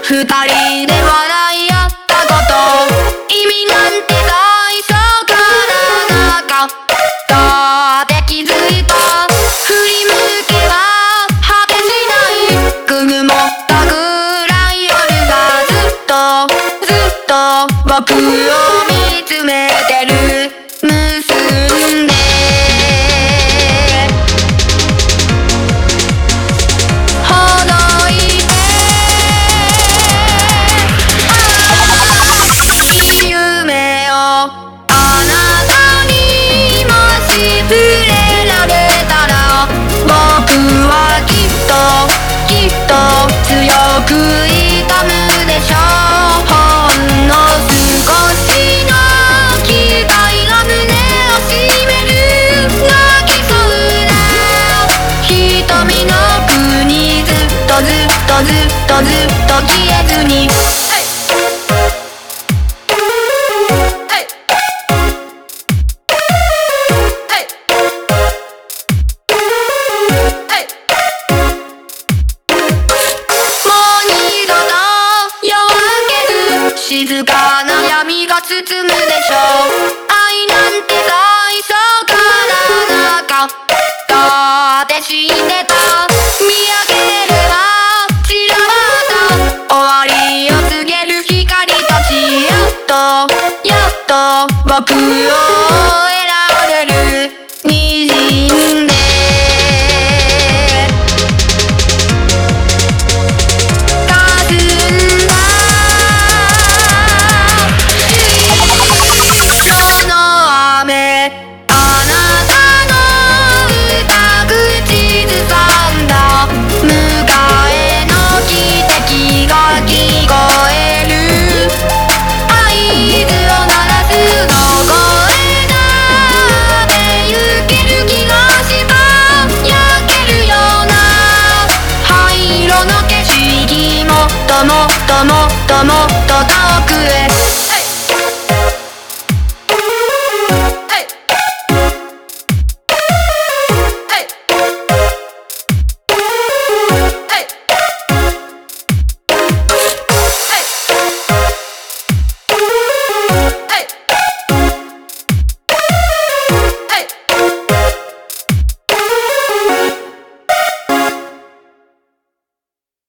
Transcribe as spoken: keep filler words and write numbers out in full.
二人で笑い合ったこと意味なんて最初からなかったって気づいた。振り向けば果てしない雲もったぐらい夜がずっとずっと僕を見つめてる。結んでほどいていい夢をあなたにもし触れられたら僕はきっときっと強く痛むでしょう。ほんの少しの期待が胸を締める泣きそうな瞳の奥にずっとずっとずっとずっと消えずに静かな闇が包むでしょう。愛なんて最初からなかったって知ってた。見上げれば散らばった終わりを告げる光たちやっとやっと僕を選べる滲んでもっともっともっともっと遠くへ